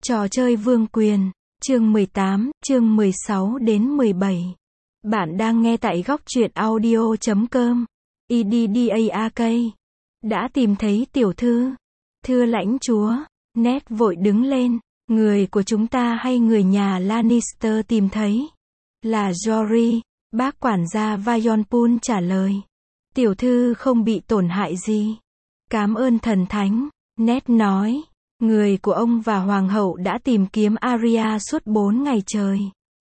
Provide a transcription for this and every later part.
Trò chơi vương quyền, chương 18, chương 16 đến 17. Bạn đang nghe tại góc truyện audio.com. IDDAAK. Đã tìm thấy tiểu thư. Thưa lãnh chúa. Ned vội đứng lên. Người của chúng ta hay người nhà Lannister tìm thấy? Là Jory. Bác quản gia Vyon Poole trả lời. Tiểu thư không bị tổn hại gì. Cảm ơn thần thánh. Ned nói. Người của ông và hoàng hậu đã tìm kiếm Arya suốt 4 ngày trời.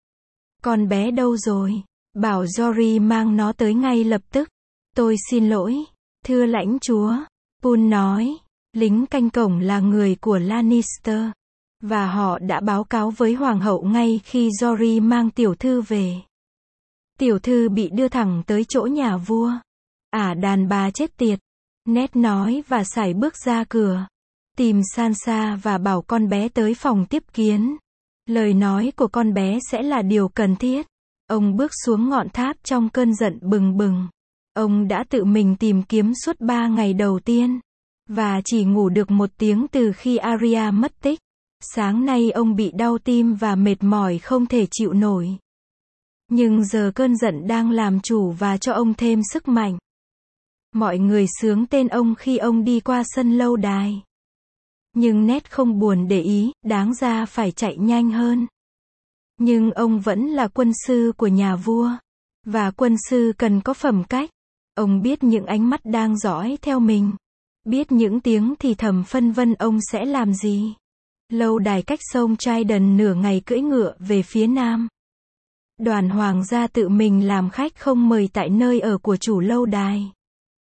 Con bé đâu rồi? Bảo Jory mang nó tới ngay lập tức. Tôi xin lỗi. Thưa lãnh chúa. Poole nói. Lính canh cổng là người của Lannister. Và họ đã báo cáo với hoàng hậu ngay khi Jory mang tiểu thư về. Tiểu thư bị đưa thẳng tới chỗ nhà vua. Đàn bà chết tiệt. Ned nói và sải bước ra cửa. Tìm Sansa và bảo con bé tới phòng tiếp kiến. Lời nói của con bé sẽ là điều cần thiết. Ông bước xuống ngọn tháp trong cơn giận bừng bừng. Ông đã tự mình tìm kiếm suốt 3 ngày đầu tiên. Và chỉ ngủ được 1 tiếng từ khi Arya mất tích. Sáng nay ông bị đau tim và mệt mỏi không thể chịu nổi. Nhưng giờ cơn giận đang làm chủ và cho ông thêm sức mạnh. Mọi người xướng tên ông khi ông đi qua sân lâu đài. Nhưng Ned không buồn để ý, đáng ra phải chạy nhanh hơn. Nhưng ông vẫn là quân sư của nhà vua. Và quân sư cần có phẩm cách. Ông biết những ánh mắt đang dõi theo mình. Biết những tiếng thì thầm phân vân ông sẽ làm gì. Lâu đài cách sông Trident nửa ngày cưỡi ngựa về phía nam. Đoàn hoàng gia tự mình làm khách không mời tại nơi ở của chủ lâu đài.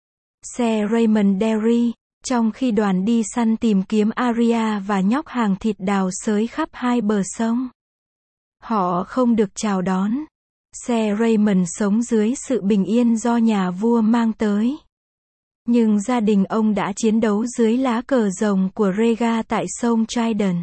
Xe Raymond Derry. Trong khi đoàn đi săn tìm kiếm Arya và nhóc hàng thịt đào xới khắp 2 bờ sông. Họ không được chào đón. Xe Raymond sống dưới sự bình yên do nhà vua mang tới. Nhưng gia đình ông đã chiến đấu dưới lá cờ rồng của Rhaegar tại sông Trident.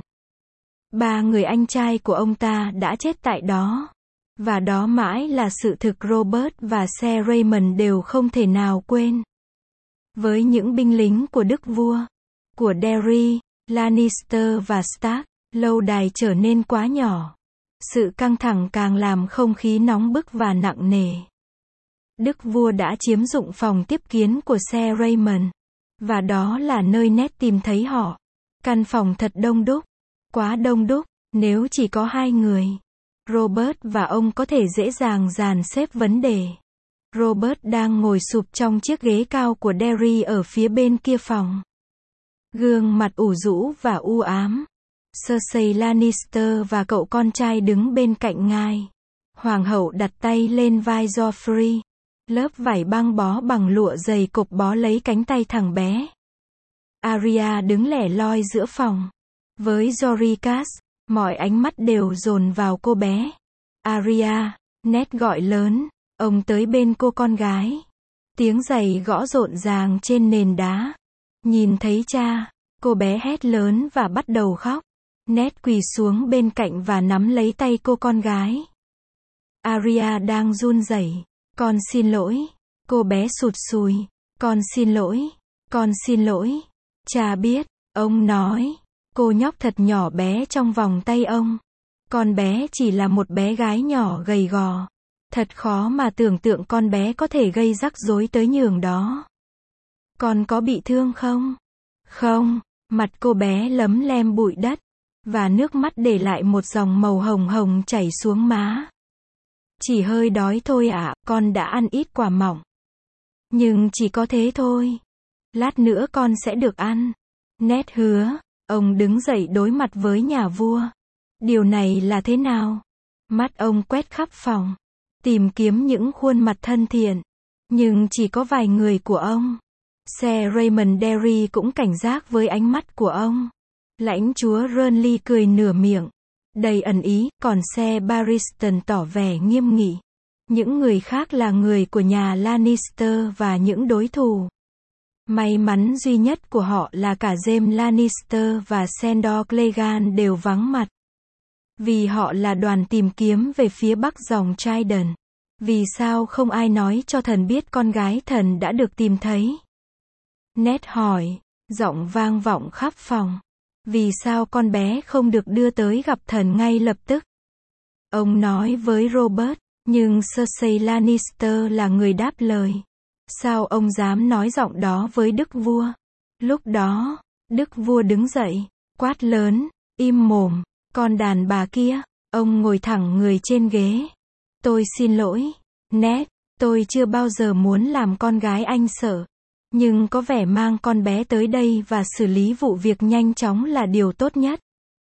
3 người anh trai của ông ta đã chết tại đó. Và đó mãi là sự thực Robert và xe Raymond đều không thể nào quên. Với những binh lính của đức vua, của Derry, Lannister và Stark, lâu đài trở nên quá nhỏ. Sự căng thẳng càng làm không khí nóng bức và nặng nề. Đức vua đã chiếm dụng phòng tiếp kiến của xe Raymond. Và đó là nơi Ned tìm thấy họ. Căn phòng thật đông đúc. Quá đông đúc, nếu chỉ có 2 người. Robert và ông có thể dễ dàng dàn xếp vấn đề. Robert đang ngồi sụp trong chiếc ghế cao của Derry ở phía bên kia phòng. Gương mặt ủ rũ và u ám. Cersei Lannister và cậu con trai đứng bên cạnh ngài. Hoàng hậu đặt tay lên vai Joffrey. Lớp vải băng bó bằng lụa dày cục bó lấy cánh tay thằng bé. Arya đứng lẻ loi giữa phòng. Với Jory Cass, mọi ánh mắt đều dồn vào cô bé. Arya, Ned gọi lớn. Ông tới bên cô con gái. Tiếng giày gõ rộn ràng trên nền đá. Nhìn thấy cha, cô bé hét lớn và bắt đầu khóc. Ned quỳ xuống bên cạnh và nắm lấy tay cô con gái. Arya đang run rẩy. Con xin lỗi. Cô bé sụt sùi. Con xin lỗi. Con xin lỗi. Cha biết, ông nói. Cô nhóc thật nhỏ bé trong vòng tay ông. Con bé chỉ là một bé gái nhỏ gầy gò. Thật khó mà tưởng tượng con bé có thể gây rắc rối tới nhường đó. Con có bị thương không? Không. Mặt cô bé lấm lem bụi đất. Và nước mắt để lại một dòng màu hồng hồng chảy xuống má. Chỉ hơi đói thôi ạ, con đã ăn ít quả mọng. Nhưng chỉ có thế thôi. Lát nữa con sẽ được ăn. Ned hứa. Ông đứng dậy đối mặt với nhà vua. Điều này là thế nào? Mắt ông quét khắp phòng. Tìm kiếm những khuôn mặt thân thiện. Nhưng chỉ có vài người của ông. Xe Raymond Derry cũng cảnh giác với ánh mắt của ông. Lãnh chúa Renly cười nửa miệng. Đầy ẩn ý, còn xe Barristan tỏ vẻ nghiêm nghị. Những người khác là người của nhà Lannister và những đối thủ. May mắn duy nhất của họ là cả Jaime Lannister và Sandor Clegane đều vắng mặt. Vì họ là đoàn tìm kiếm về phía bắc dòng Trident. Vì sao không ai nói cho thần biết con gái thần đã được tìm thấy? Ned hỏi, giọng vang vọng khắp phòng. Vì sao con bé không được đưa tới gặp thần ngay lập tức? Ông nói với Robert, nhưng Cersei Lannister là người đáp lời. Sao ông dám nói giọng đó với đức vua? Lúc đó, đức vua đứng dậy, quát lớn, im mồm, con đàn bà kia. Ông ngồi thẳng người trên ghế. Tôi xin lỗi, Ned, tôi chưa bao giờ muốn làm con gái anh sợ. Nhưng có vẻ mang con bé tới đây và xử lý vụ việc nhanh chóng là điều tốt nhất.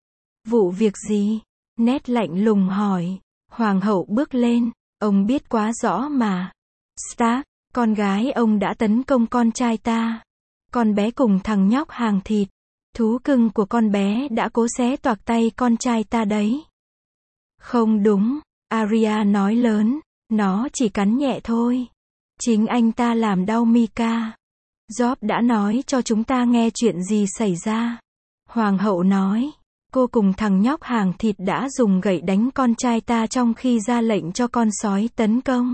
Vụ việc gì? Ned lạnh lùng hỏi. Hoàng hậu bước lên. Ông biết quá rõ mà. Stark, con gái ông đã tấn công con trai ta. Con bé cùng thằng nhóc hàng thịt. Thú cưng của con bé đã cố xé toạc tay con trai ta đấy. Không đúng, Arya nói lớn. Nó chỉ cắn nhẹ thôi. Chính anh ta làm đau Mika. Job đã nói cho chúng ta nghe chuyện gì xảy ra. Hoàng hậu nói. Cô cùng thằng nhóc hàng thịt đã dùng gậy đánh con trai ta trong khi ra lệnh cho con sói tấn công.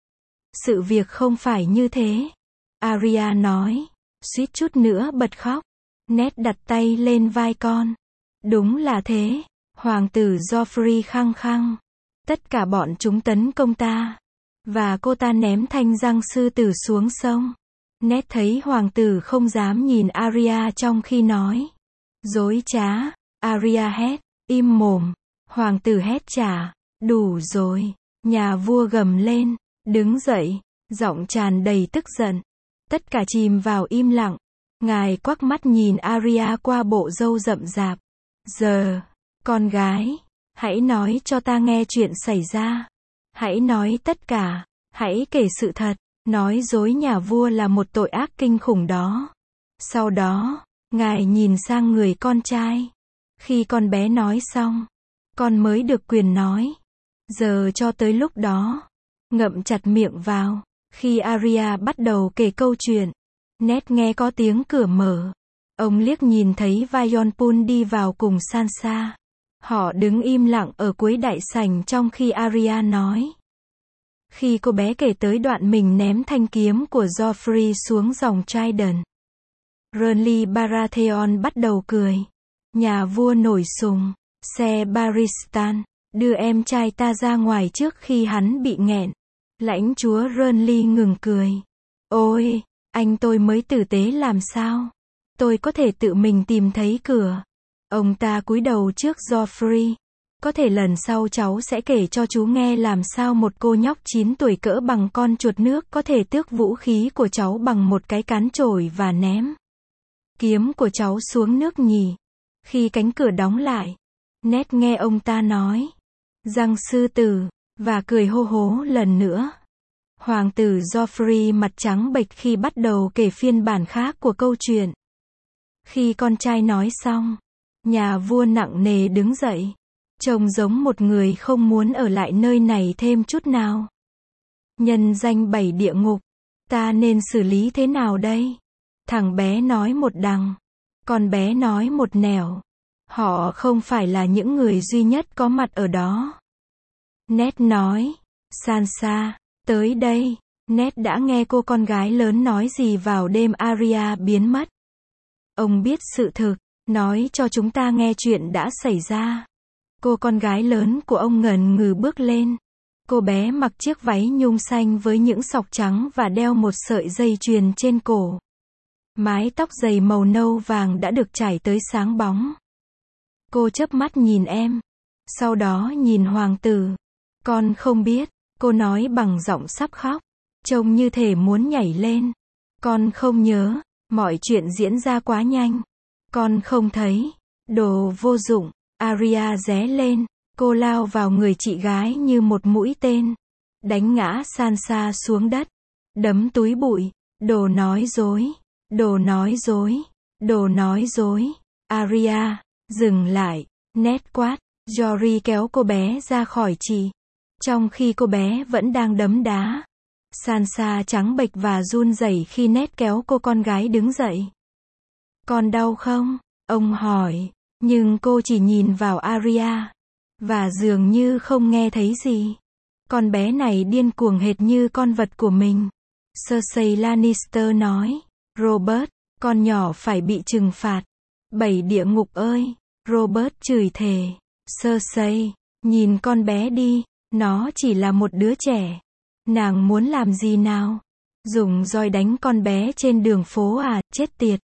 Sự việc không phải như thế. Arya nói. Suýt chút nữa bật khóc. Ned đặt tay lên vai con. Đúng là thế. Hoàng tử Joffrey khăng khăng. Tất cả bọn chúng tấn công ta. Và cô ta ném thanh răng sư tử xuống sông. Ned thấy hoàng tử không dám nhìn Arya trong khi nói. Dối trá. Arya hét. Im mồm. Hoàng tử hét trả. Đủ rồi. Nhà vua gầm lên. Đứng dậy. Giọng tràn đầy tức giận. Tất cả chìm vào im lặng. Ngài quắc mắt nhìn Arya qua bộ râu rậm rạp. Giờ, con gái, hãy nói cho ta nghe chuyện xảy ra. Hãy nói tất cả. Hãy kể sự thật. Nói dối nhà vua là một tội ác kinh khủng đó. Sau đó, ngài nhìn sang người con trai. Khi con bé nói xong, con mới được quyền nói. Giờ cho tới lúc đó, ngậm chặt miệng vào. Khi Arya bắt đầu kể câu chuyện, Ned nghe có tiếng cửa mở. Ông liếc nhìn thấy Vyon Pul đi vào cùng Sansa. Họ đứng im lặng ở cuối đại sảnh trong khi Arya nói. Khi cô bé kể tới đoạn mình ném thanh kiếm của Joffrey xuống dòng Trident, Renly Baratheon bắt đầu cười. Nhà vua nổi sùng. Xe Barristan, đưa em trai ta ra ngoài trước khi hắn bị nghẹn. Lãnh chúa Renly ngừng cười. Ôi, anh tôi mới tử tế làm sao? Tôi có thể tự mình tìm thấy cửa. Ông ta cúi đầu trước Joffrey. Có thể lần sau cháu sẽ kể cho chú nghe làm sao một cô nhóc 9 tuổi cỡ bằng con chuột nước có thể tước vũ khí của cháu bằng một cái cán chổi và ném kiếm của cháu xuống nước nhỉ. Khi cánh cửa đóng lại, Ned nghe ông ta nói. Răng sư tử, và cười hô hố lần nữa. Hoàng tử Joffrey mặt trắng bệch khi bắt đầu kể phiên bản khác của câu chuyện. Khi con trai nói xong, nhà vua nặng nề đứng dậy. Trông giống một người không muốn ở lại nơi này thêm chút nào. Nhân danh 7 địa ngục, ta nên xử lý thế nào đây? Thằng bé nói một đằng, con bé nói một nẻo. Họ không phải là những người duy nhất có mặt ở đó. Ned nói. Sansa, tới đây. Ned đã nghe cô con gái lớn nói gì vào đêm Arya biến mất. Ông biết sự thực, nói cho chúng ta nghe chuyện đã xảy ra. Cô con gái lớn của ông ngần ngừ bước lên. Cô bé mặc chiếc váy nhung xanh với những sọc trắng và đeo một sợi dây chuyền trên cổ. Mái tóc dày màu nâu vàng đã được chải tới sáng bóng. Cô chớp mắt nhìn em. Sau đó nhìn hoàng tử. Con không biết, cô nói bằng giọng sắp khóc. Trông như thể muốn nhảy lên. Con không nhớ, mọi chuyện diễn ra quá nhanh. Con không thấy. Đồ vô dụng. Arya ré lên, cô lao vào người chị gái như một mũi tên. Đánh ngã Sansa xuống đất. Đấm túi bụi. Đồ nói dối. Đồ nói dối. Đồ nói dối. Arya, dừng lại. Ned quát. Jory kéo cô bé ra khỏi chị. Trong khi cô bé vẫn đang đấm đá. Sansa trắng bệch và run rẩy khi Ned kéo cô con gái đứng dậy. Con đau không? Ông hỏi. Nhưng cô chỉ nhìn vào Arya. Và dường như không nghe thấy gì. Con bé này điên cuồng hệt như con vật của mình. Cersei Lannister nói. Robert, con nhỏ phải bị trừng phạt. 7 địa ngục ơi, Robert chửi thề. Cersei, nhìn con bé đi, nó chỉ là một đứa trẻ. Nàng muốn làm gì nào? Dùng roi đánh con bé trên đường phố à, chết tiệt.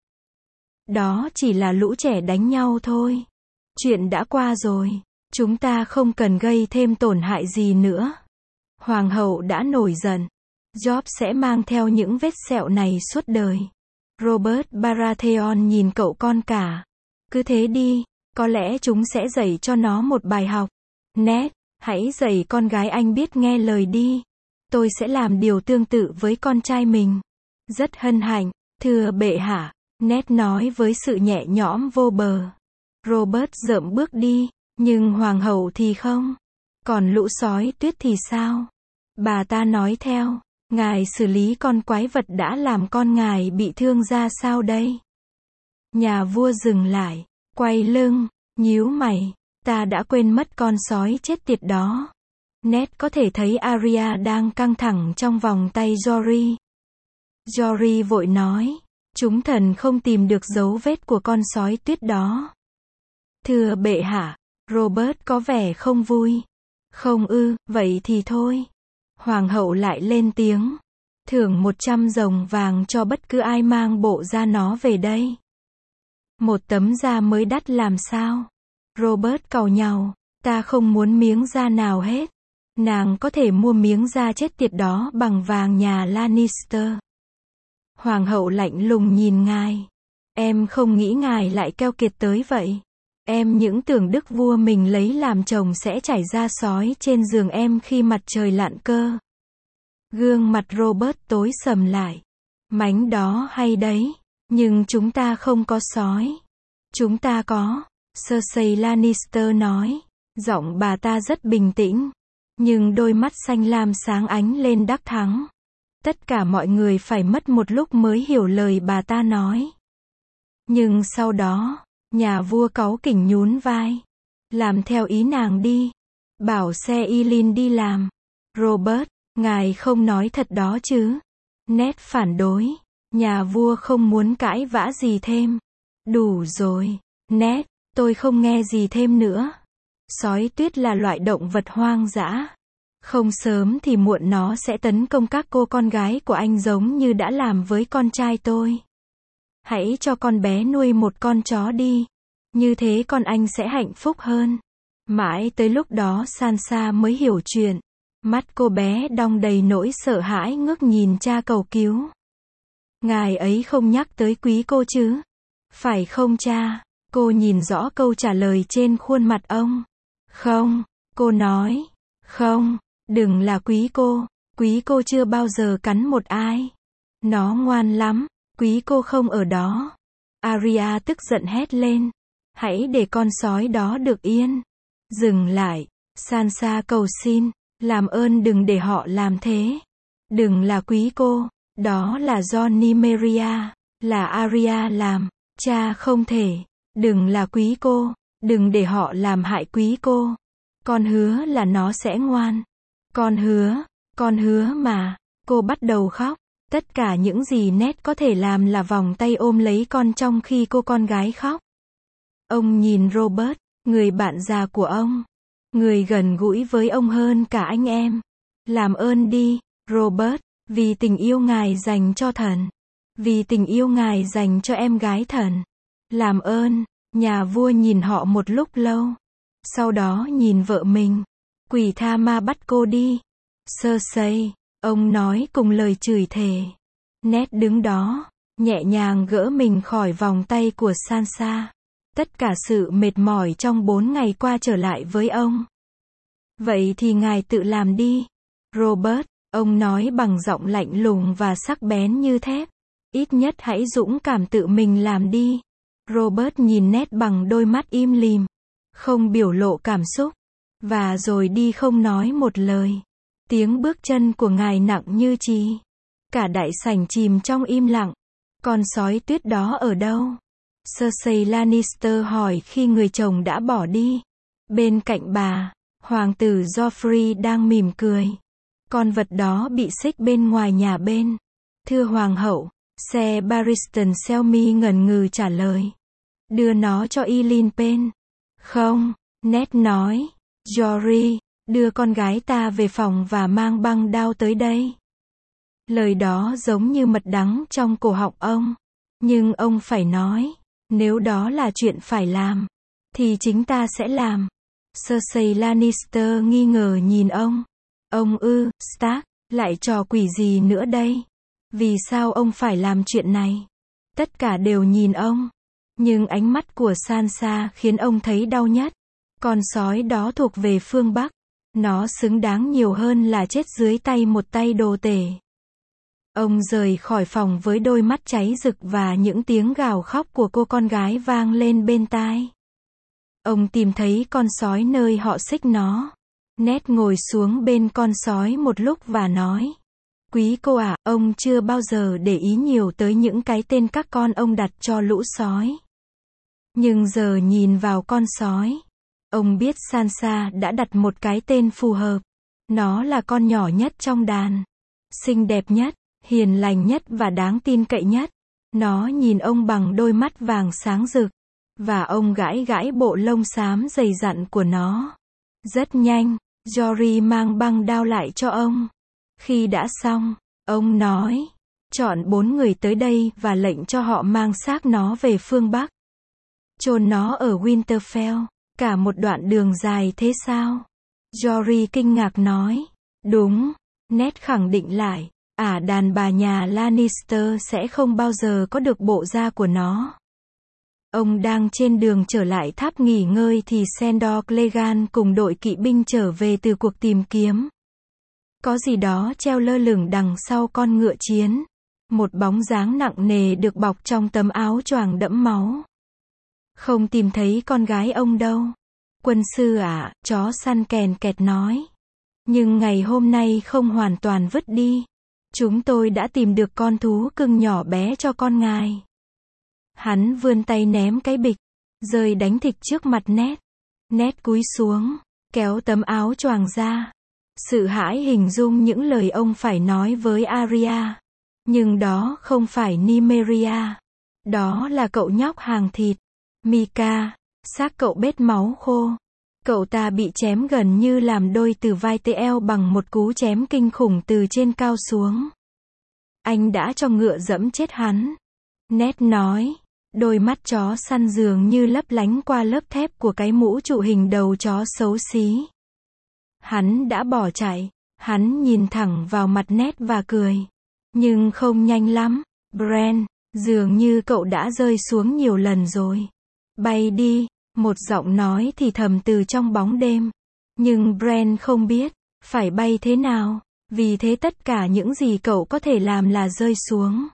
Đó chỉ là lũ trẻ đánh nhau thôi. Chuyện đã qua rồi, chúng ta không cần gây thêm tổn hại gì nữa. Hoàng hậu đã nổi giận. Job sẽ mang theo những vết sẹo này suốt đời. Robert Baratheon nhìn cậu con cả. Cứ thế đi, có lẽ chúng sẽ dạy cho nó một bài học. Ned, hãy dạy con gái anh biết nghe lời đi. Tôi sẽ làm điều tương tự với con trai mình. Rất hân hạnh, thưa bệ hạ, Ned nói với sự nhẹ nhõm vô bờ. Robert dợm bước đi, nhưng hoàng hậu thì không. Còn lũ sói tuyết thì sao? Bà ta nói theo, ngài xử lý con quái vật đã làm con ngài bị thương ra sao đây? Nhà vua dừng lại, quay lưng, nhíu mày, ta đã quên mất con sói chết tiệt đó. Ned có thể thấy Arya đang căng thẳng trong vòng tay Jory. Jory vội nói, chúng thần không tìm được dấu vết của con sói tuyết đó. Thưa bệ hạ, Robert có vẻ không vui. Không ư, vậy thì thôi. Hoàng hậu lại lên tiếng. Thưởng 100 rồng vàng cho bất cứ ai mang bộ da nó về đây. Một tấm da mới đắt làm sao? Robert càu nhàu, ta không muốn miếng da nào hết. Nàng có thể mua miếng da chết tiệt đó bằng vàng nhà Lannister. Hoàng hậu lạnh lùng nhìn ngài. Em không nghĩ ngài lại keo kiệt tới vậy. Em những tưởng đức vua mình lấy làm chồng sẽ chảy ra sói trên giường em khi mặt trời lặn cơ. Gương mặt Robert tối sầm lại. Mánh đó hay đấy, nhưng chúng ta không có sói. Chúng ta có. Cersei Lannister nói. Giọng bà ta rất bình tĩnh, nhưng đôi mắt xanh lam sáng ánh lên đắc thắng. Tất cả mọi người phải mất một lúc mới hiểu lời bà ta nói. Nhưng sau đó, nhà vua cáu kỉnh nhún vai. Làm theo ý nàng đi. Bảo xe Eileen đi làm. Robert, ngài không nói thật đó chứ? Ned phản đối. Nhà vua không muốn cãi vã gì thêm. Đủ rồi, Ned, tôi không nghe gì thêm nữa. Sói tuyết là loại động vật hoang dã. Không sớm thì muộn nó sẽ tấn công các cô con gái của anh giống như đã làm với con trai tôi. Hãy cho con bé nuôi một con chó đi. Như thế con anh sẽ hạnh phúc hơn. Mãi tới lúc đó Sansa mới hiểu chuyện. Mắt cô bé đong đầy nỗi sợ hãi ngước nhìn cha cầu cứu. Ngài ấy không nhắc tới quý cô chứ? Phải không cha? Cô nhìn rõ câu trả lời trên khuôn mặt ông. Không, cô nói. Không, đừng là quý cô chưa bao giờ cắn một ai. Nó ngoan lắm, quý cô không ở đó. Arya tức giận hét lên. Hãy để con sói đó được yên. Dừng lại, Sansa cầu xin, làm ơn đừng để họ làm thế. Đừng là quý cô, đó là do Nymeria, là Arya làm. Cha không thể, đừng là quý cô, đừng để họ làm hại quý cô. Con hứa là nó sẽ ngoan. Con hứa mà. Cô bắt đầu khóc. Tất cả những gì Ned có thể làm là vòng tay ôm lấy con trong khi cô con gái khóc. Ông nhìn Robert, người bạn già của ông. Người gần gũi với ông hơn cả anh em. Làm ơn đi, Robert, vì tình yêu ngài dành cho thần. Vì tình yêu ngài dành cho em gái thần. Làm ơn. Nhà vua nhìn họ một lúc lâu. Sau đó nhìn vợ mình. Quỷ tha ma bắt cô đi. Cersei, ông nói cùng lời chửi thề. Ned đứng đó, nhẹ nhàng gỡ mình khỏi vòng tay của Sansa. Tất cả sự mệt mỏi trong 4 ngày qua trở lại với ông. Vậy thì ngài tự làm đi. Robert, ông nói bằng giọng lạnh lùng và sắc bén như thép. Ít nhất hãy dũng cảm tự mình làm đi. Robert nhìn Ned bằng đôi mắt im lìm. Không biểu lộ cảm xúc. Và rồi đi không nói một lời. Tiếng bước chân của ngài nặng như chì. Cả đại sảnh chìm trong im lặng. Con sói tuyết đó ở đâu? Cersei Lannister hỏi khi người chồng đã bỏ đi. Bên cạnh bà, hoàng tử Joffrey đang mỉm cười. Con vật đó bị xích bên ngoài nhà bên. Thưa hoàng hậu, xe Barristan Selmy ngần ngừ trả lời. Đưa nó cho Eileen Payne. Không, Ned nói. Jory, đưa con gái ta về phòng và mang băng đao tới đây. Lời đó giống như mật đắng trong cổ họng ông. Nhưng ông phải nói, nếu đó là chuyện phải làm, thì chính ta sẽ làm. Cersei Lannister nghi ngờ nhìn ông. Ông Stark, lại trò quỷ gì nữa đây? Vì sao ông phải làm chuyện này? Tất cả đều nhìn ông. Nhưng ánh mắt của Sansa khiến ông thấy đau nhất. Con sói đó thuộc về phương Bắc. Nó xứng đáng nhiều hơn là chết dưới tay một tay đồ tể. Ông rời khỏi phòng với đôi mắt cháy rực và những tiếng gào khóc của cô con gái vang lên bên tai. Ông tìm thấy con sói nơi họ xích nó. Ned ngồi xuống bên con sói một lúc và nói. Quý cô ạ, ông chưa bao giờ để ý nhiều tới những cái tên các con ông đặt cho lũ sói. Nhưng giờ nhìn vào con sói, ông biết Sansa đã đặt một cái tên phù hợp. Nó là con nhỏ nhất trong đàn. Xinh đẹp nhất, hiền lành nhất và đáng tin cậy nhất. Nó nhìn ông bằng đôi mắt vàng sáng rực. Và ông gãi gãi bộ lông xám dày dặn của nó. Rất nhanh, Jory mang băng đao lại cho ông. Khi đã xong, ông nói, chọn 4 người tới đây và lệnh cho họ mang xác nó về phương Bắc. Chôn nó ở Winterfell. Cả một đoạn đường dài thế sao? Jory kinh ngạc nói. Đúng, Ned khẳng định lại. Đàn bà nhà Lannister sẽ không bao giờ có được bộ da của nó. Ông đang trên đường trở lại tháp nghỉ ngơi thì Sandor Clegane cùng đội kỵ binh trở về từ cuộc tìm kiếm. Có gì đó treo lơ lửng đằng sau con ngựa chiến. Một bóng dáng nặng nề được bọc trong tấm áo choàng đẫm máu. Không tìm thấy con gái ông đâu. Quân sư ạ, chó săn kèn kẹt nói. Nhưng ngày hôm nay không hoàn toàn vứt đi. Chúng tôi đã tìm được con thú cưng nhỏ bé cho con ngài. Hắn vươn tay ném cái bịch, rơi đánh thịt trước mặt Ned. Ned cúi xuống, kéo tấm áo choàng ra. Sự hãi hình dung những lời ông phải nói với Arya. Nhưng đó không phải Nymeria. Đó là cậu nhóc hàng thịt. Mika, xác cậu bết máu khô. Cậu ta bị chém gần như làm đôi từ vai tới eo bằng một cú chém kinh khủng từ trên cao xuống. Anh đã cho ngựa dẫm chết hắn. Ned nói. Đôi mắt chó săn dường như lấp lánh qua lớp thép của cái mũ trụ hình đầu chó xấu xí. Hắn đã bỏ chạy. Hắn nhìn thẳng vào mặt Ned và cười. Nhưng không nhanh lắm. Bran, dường như cậu đã rơi xuống nhiều lần rồi. Bay đi, một giọng nói thì thầm từ trong bóng đêm. Nhưng Bran không biết, phải bay thế nào. Vì thế tất cả những gì cậu có thể làm là rơi xuống.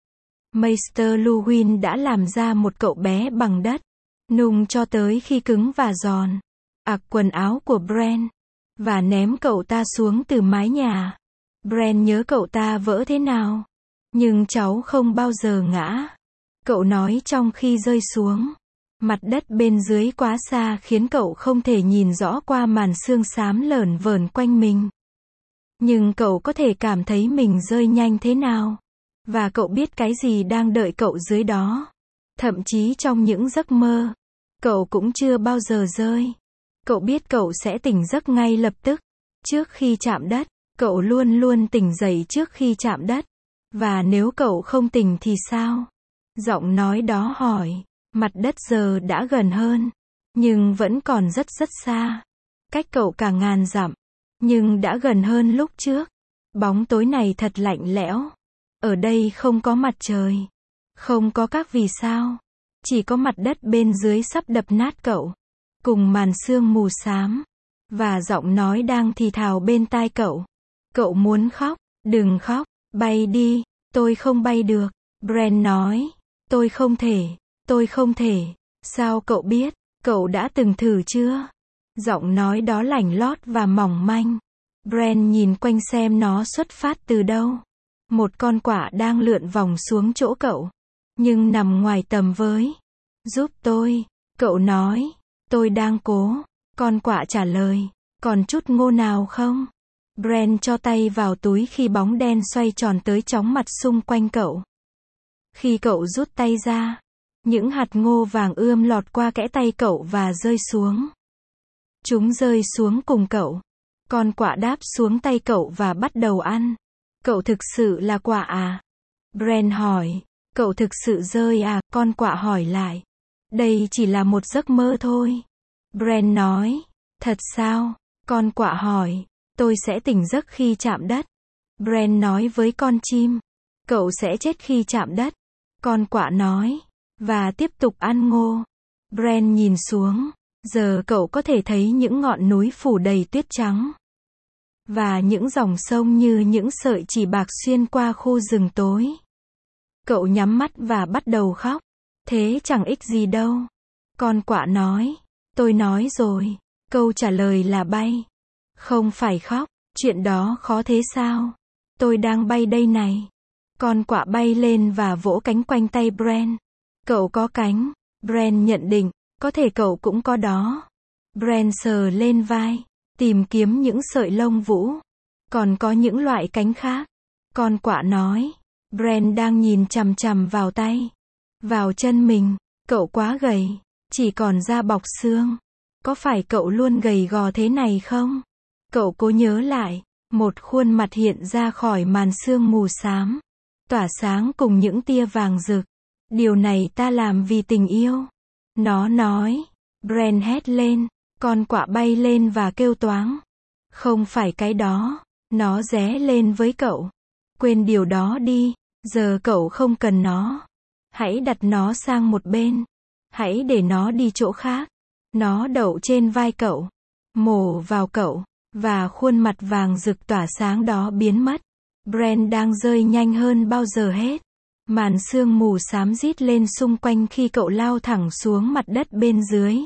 Maester Luwin đã làm ra một cậu bé bằng đất. Nung cho tới khi cứng và giòn. Ặc quần áo của Bran. Và ném cậu ta xuống từ mái nhà. Bran nhớ cậu ta vỡ thế nào. Nhưng cháu không bao giờ ngã. Cậu nói trong khi rơi xuống. Mặt đất bên dưới quá xa khiến cậu không thể nhìn rõ qua màn sương xám lởn vởn quanh mình. Nhưng cậu có thể cảm thấy mình rơi nhanh thế nào. Và cậu biết cái gì đang đợi cậu dưới đó. Thậm chí trong những giấc mơ, cậu cũng chưa bao giờ rơi. Cậu biết cậu sẽ tỉnh giấc ngay lập tức. Trước khi chạm đất, cậu luôn luôn tỉnh dậy trước khi chạm đất. Và nếu cậu không tỉnh thì sao? Giọng nói đó hỏi. Mặt đất giờ đã gần hơn. Nhưng vẫn còn rất rất xa. Cách cậu cả ngàn dặm. Nhưng đã gần hơn lúc trước. Bóng tối này thật lạnh lẽo. Ở đây không có mặt trời. Không có các vì sao. Chỉ có mặt đất bên dưới sắp đập nát cậu. Cùng màn sương mù xám. Và giọng nói đang thì thào bên tai cậu. Cậu muốn khóc. Đừng khóc. Bay đi. Tôi không bay được. Bran nói. Tôi không thể. Tôi không thể. Sao cậu biết? Cậu đã từng thử chưa? Giọng nói đó lảnh lót và mỏng manh. Bran nhìn quanh xem nó xuất phát từ đâu. Một con quạ đang lượn vòng xuống chỗ cậu. Nhưng nằm ngoài tầm với. Giúp tôi. Cậu nói. Tôi đang cố. Con quạ trả lời. Còn chút ngô nào không? Bran cho tay vào túi khi bóng đen xoay tròn tới chóng mặt xung quanh cậu. Khi cậu rút tay ra, Những hạt ngô vàng ươm lọt qua kẽ tay cậu và rơi xuống. Chúng rơi xuống cùng cậu. Con quạ đáp xuống tay cậu và bắt đầu ăn. Cậu thực sự là quạ à? Brent hỏi. Cậu thực sự rơi à? Con quạ hỏi lại. Đây chỉ là một giấc mơ thôi. Brent nói. Thật sao? Con quạ hỏi. Tôi sẽ tỉnh giấc khi chạm đất. Brent nói với con chim. Cậu sẽ chết khi chạm đất. Con quạ nói. Và tiếp tục ăn ngô. Brent nhìn xuống. Giờ cậu có thể thấy những ngọn núi phủ đầy tuyết trắng. Và những dòng sông như những sợi chỉ bạc xuyên qua khu rừng tối. Cậu nhắm mắt và bắt đầu khóc. Thế chẳng ích gì đâu. Con quạ nói. Tôi nói rồi. Câu trả lời là bay. Không phải khóc. Chuyện đó khó thế sao? Tôi đang bay đây này. Con quạ bay lên và vỗ cánh quanh tay Brent. Cậu có cánh. Brent nhận định. Có thể cậu cũng có đó. Brent sờ lên vai. Tìm kiếm những sợi lông vũ. Còn có những loại cánh khác. Con quạ nói. Brent đang nhìn chằm chằm vào tay. Vào chân mình. Cậu quá gầy. Chỉ còn da bọc xương. Có phải cậu luôn gầy gò thế này không? Cậu cố nhớ lại. Một khuôn mặt hiện ra khỏi màn sương mù xám. Tỏa sáng cùng những tia vàng rực. Điều này ta làm vì tình yêu. Nó nói. Brent hét lên. Con quạ bay lên và kêu toáng. Không phải cái đó. Nó ré lên với cậu. Quên điều đó đi. Giờ cậu không cần nó. Hãy đặt nó sang một bên. Hãy để nó đi chỗ khác. Nó đậu trên vai cậu. Mổ vào cậu. Và khuôn mặt vàng rực tỏa sáng đó biến mất. Brent đang rơi nhanh hơn bao giờ hết. Màn sương mù xám rít lên xung quanh khi cậu lao thẳng xuống mặt đất bên dưới.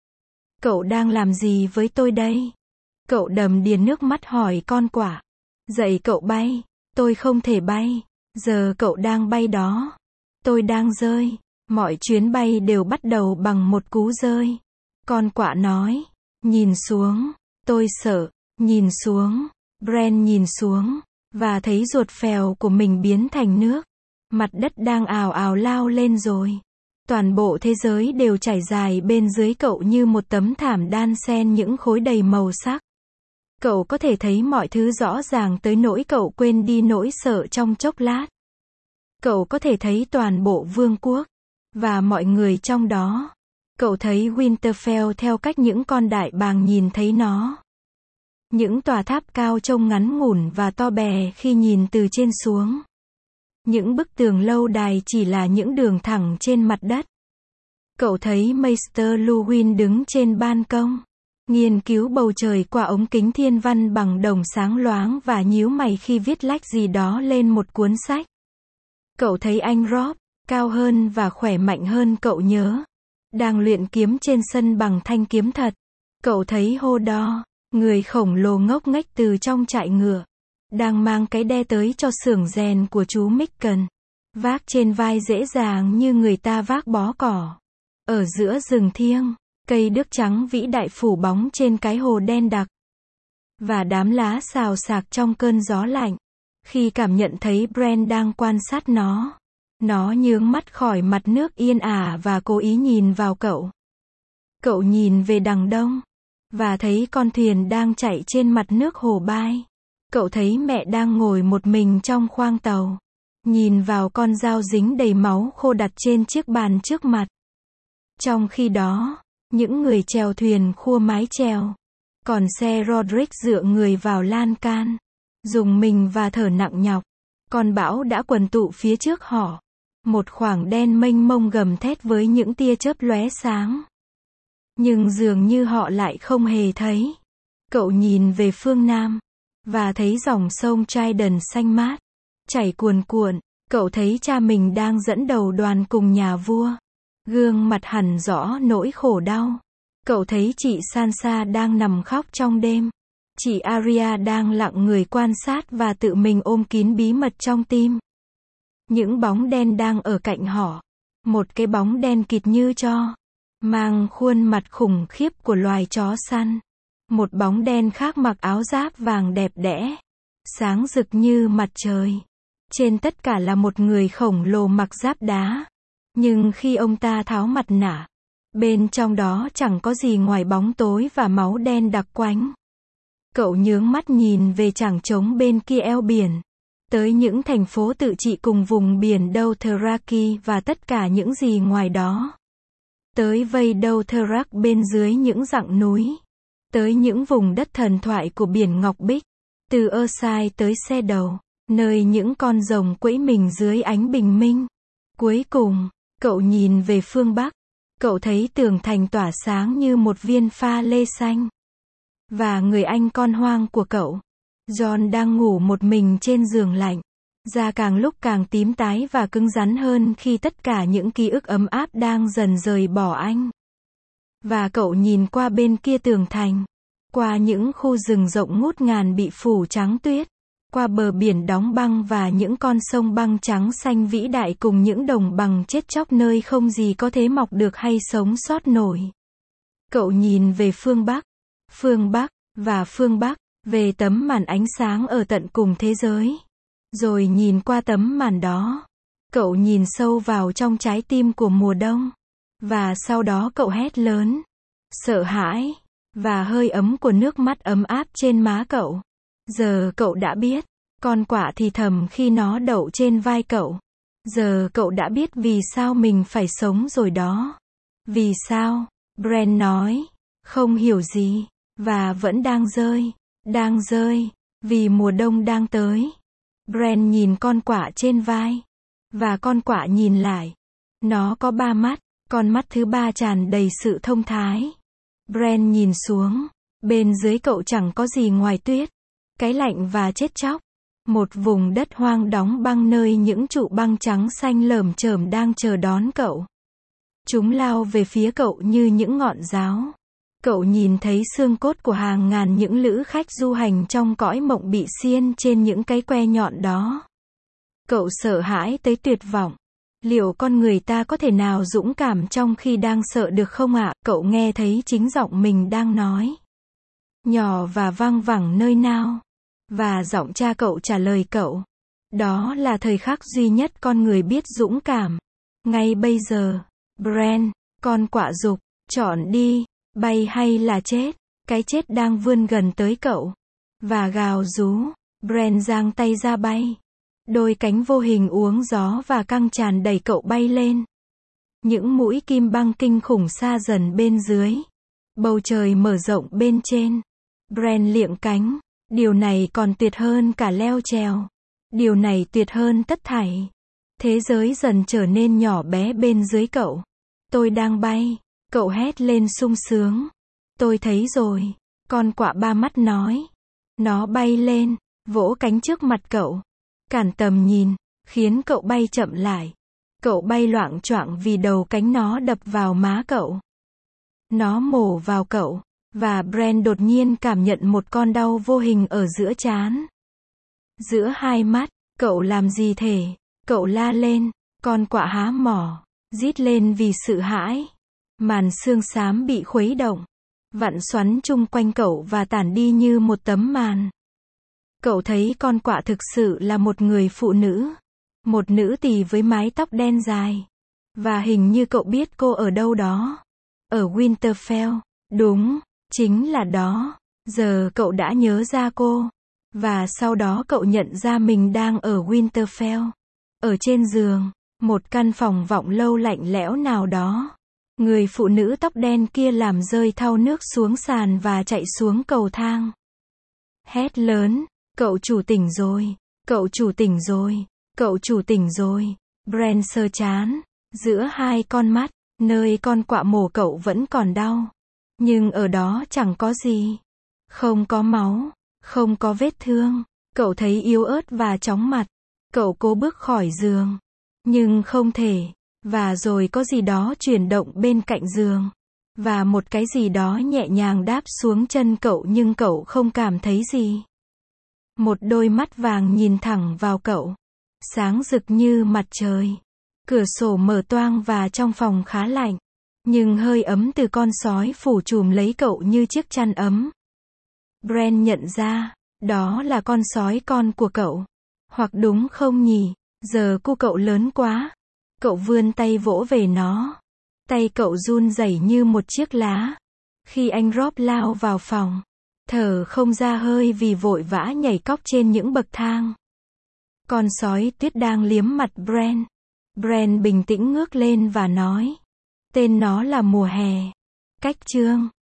Cậu đang làm gì với tôi đây? Cậu đầm đìa nước mắt hỏi con quạ. Dạy cậu bay. Tôi không thể bay. Giờ cậu đang bay đó. Tôi đang rơi. Mọi chuyến bay đều bắt đầu bằng một cú rơi. Con quạ nói. Nhìn xuống. Tôi sợ. Nhìn xuống. Brent nhìn xuống. Và thấy ruột phèo của mình biến thành nước. Mặt đất đang ào ào lao lên rồi. Toàn bộ thế giới đều trải dài bên dưới cậu như một tấm thảm đan xen những khối đầy màu sắc. Cậu có thể thấy mọi thứ rõ ràng tới nỗi cậu quên đi nỗi sợ trong chốc lát. Cậu có thể thấy toàn bộ vương quốc. Và mọi người trong đó. Cậu thấy Winterfell theo cách những con đại bàng nhìn thấy nó. Những tòa tháp cao trông ngắn ngủn và to bè khi nhìn từ trên xuống. Những bức tường lâu đài chỉ là những đường thẳng trên mặt đất. Cậu thấy Maester Luwin đứng trên ban công. Nghiên cứu bầu trời qua ống kính thiên văn bằng đồng sáng loáng và nhíu mày khi viết lách gì đó lên một cuốn sách. Cậu thấy anh Robb, cao hơn và khỏe mạnh hơn cậu nhớ. Đang luyện kiếm trên sân bằng thanh kiếm thật. Cậu thấy Hodor, người khổng lồ ngốc nghếch từ trong trại ngựa. Đang mang cái đe tới cho xưởng rèn của chú Micken. Vác trên vai dễ dàng như người ta vác bó cỏ. Ở giữa rừng thiêng, cây đước trắng vĩ đại phủ bóng trên cái hồ đen đặc. Và đám lá xào xạc trong cơn gió lạnh. Khi cảm nhận thấy Brent đang quan sát nó nhướng mắt khỏi mặt nước yên ả và cố ý nhìn vào cậu. Cậu nhìn về đằng đông. Và thấy con thuyền đang chạy trên mặt nước hồ Bai. Cậu thấy mẹ đang ngồi một mình trong khoang tàu. Nhìn vào con dao dính đầy máu khô đặt trên chiếc bàn trước mặt. Trong khi đó, những người chèo thuyền khua mái chèo. Còn xe Roderick dựa người vào lan can. Dùng mình và thở nặng nhọc. Con bão đã quần tụ phía trước họ. Một khoảng đen mênh mông gầm thét với những tia chớp lóe sáng. Nhưng dường như họ lại không hề thấy. Cậu nhìn về phương Nam. Và thấy dòng sông Trident xanh mát. Chảy cuồn cuộn. Cậu thấy cha mình đang dẫn đầu đoàn cùng nhà vua. Gương mặt hằn rõ nỗi khổ đau. Cậu thấy chị Sansa đang nằm khóc trong đêm. Chị Arya đang lặng người quan sát và tự mình ôm kín bí mật trong tim. Những bóng đen đang ở cạnh họ. Một cái bóng đen kịt như tro. Mang khuôn mặt khủng khiếp của loài chó săn. Một bóng đen khác mặc áo giáp vàng đẹp đẽ. Sáng rực như mặt trời. Trên tất cả là một người khổng lồ mặc giáp đá. Nhưng khi ông ta tháo mặt nạ, bên trong đó chẳng có gì ngoài bóng tối và máu đen đặc quánh. Cậu nhướng mắt nhìn về chảng trống bên kia eo biển, tới những thành phố tự trị cùng vùng biển Dothraki và tất cả những gì ngoài đó. Tới vây Dothrak bên dưới những dặng núi. Tới những vùng đất thần thoại của biển Ngọc Bích. Từ Erside tới xe đầu, nơi những con rồng quẫy mình dưới ánh bình minh. Cuối cùng, cậu nhìn về phương Bắc. Cậu thấy tường thành tỏa sáng như một viên pha lê xanh. Và người anh con hoang của cậu, John đang ngủ một mình trên giường lạnh. Da càng lúc càng tím tái và cứng rắn hơn khi tất cả những ký ức ấm áp đang dần rời bỏ anh. Và cậu nhìn qua bên kia tường thành, qua những khu rừng rộng ngút ngàn bị phủ trắng tuyết, qua bờ biển đóng băng và những con sông băng trắng xanh vĩ đại cùng những đồng bằng chết chóc nơi không gì có thể mọc được hay sống sót nổi. Cậu nhìn về phương Bắc, và phương Bắc, về tấm màn ánh sáng ở tận cùng thế giới. Rồi nhìn qua tấm màn đó, cậu nhìn sâu vào trong trái tim của mùa đông. Và sau đó cậu hét lớn, sợ hãi, và hơi ấm của nước mắt ấm áp trên má cậu. Giờ cậu đã biết, con quạ thì thầm khi nó đậu trên vai cậu. Giờ cậu đã biết vì sao mình phải sống rồi đó. Vì sao? Bran nói, không hiểu gì, và vẫn đang rơi, vì mùa đông đang tới. Bran nhìn con quạ trên vai, và con quạ nhìn lại. Nó có 3 mắt, con mắt thứ 3 tràn đầy sự thông thái. Bran nhìn xuống, bên dưới cậu chẳng có gì ngoài tuyết, cái lạnh và chết chóc. Một vùng đất hoang đóng băng nơi những trụ băng trắng xanh lởm chởm đang chờ đón cậu. Chúng lao về phía cậu như những ngọn giáo. Cậu nhìn thấy xương cốt của hàng ngàn những lữ khách du hành trong cõi mộng bị xiên trên những cái que nhọn đó. Cậu sợ hãi tới tuyệt vọng. Liệu con người ta có thể nào dũng cảm trong khi đang sợ được không ạ? Cậu nghe thấy chính giọng mình đang nói. Nhỏ và vang vẳng nơi nào. Và giọng cha cậu trả lời cậu. Đó là thời khắc duy nhất con người biết dũng cảm. Ngay bây giờ. Bran, con quạ dục, chọn đi, bay hay là chết. Cái chết đang vươn gần tới cậu. Và gào rú. Bran giang tay ra bay. Đôi cánh vô hình uống gió và căng tràn đẩy cậu bay lên. Những mũi kim băng kinh khủng xa dần bên dưới. Bầu trời mở rộng bên trên. Bran liệng cánh. Điều này còn tuyệt hơn cả leo trèo. Điều này tuyệt hơn tất thảy. Thế giới dần trở nên nhỏ bé bên dưới cậu. Tôi đang bay. Cậu hét lên sung sướng. Tôi thấy rồi. Con quạ 3 mắt nói. Nó bay lên, vỗ cánh trước mặt cậu. Cản tầm nhìn, khiến cậu bay chậm lại. Cậu bay loạng choạng vì đầu cánh nó đập vào má cậu. Nó mổ vào cậu. Và Bran đột nhiên cảm nhận một con đau vô hình ở giữa trán. Giữa hai mắt, cậu làm gì thể? Cậu la lên, con quạ há mỏ, rít lên vì sợ hãi. Màn sương xám bị khuấy động, vặn xoắn chung quanh cậu và tản đi như một tấm màn. Cậu thấy con quạ thực sự là một người phụ nữ. Một nữ tỳ với mái tóc đen dài. Và hình như cậu biết cô ở đâu đó. Ở Winterfell. Đúng, chính là đó. Giờ cậu đã nhớ ra cô. Và sau đó cậu nhận ra mình đang ở Winterfell. Ở trên giường, một căn phòng vọng lâu lạnh lẽo nào đó. Người phụ nữ tóc đen kia làm rơi thau nước xuống sàn và chạy xuống cầu thang. Hét lớn, cậu chủ tỉnh rồi, cậu chủ tỉnh rồi, cậu chủ tỉnh rồi. Bran sờ trán, giữa hai con mắt, nơi con quạ mổ cậu vẫn còn đau. Nhưng ở đó chẳng có gì. Không có máu, không có vết thương. Cậu thấy yếu ớt và chóng mặt. Cậu cố bước khỏi giường. Nhưng không thể. Và rồi có gì đó chuyển động bên cạnh giường. Và một cái gì đó nhẹ nhàng đáp xuống chân cậu nhưng cậu không cảm thấy gì. Một đôi mắt vàng nhìn thẳng vào cậu. Sáng rực như mặt trời. Cửa sổ mở toang và trong phòng khá lạnh. Nhưng hơi ấm từ con sói phủ trùm lấy cậu như chiếc chăn ấm. Bran nhận ra, đó là con sói con của cậu. Hoặc đúng không nhỉ? Giờ cu cậu lớn quá. Cậu vươn tay vỗ về nó. Tay cậu run rẩy như một chiếc lá. Khi anh Rob lao vào phòng, thở không ra hơi vì vội vã nhảy cóc trên những bậc thang. Con sói tuyết đang liếm mặt Brent. Brent bình tĩnh ngước lên và nói. Tên nó là mùa hè. Cách chương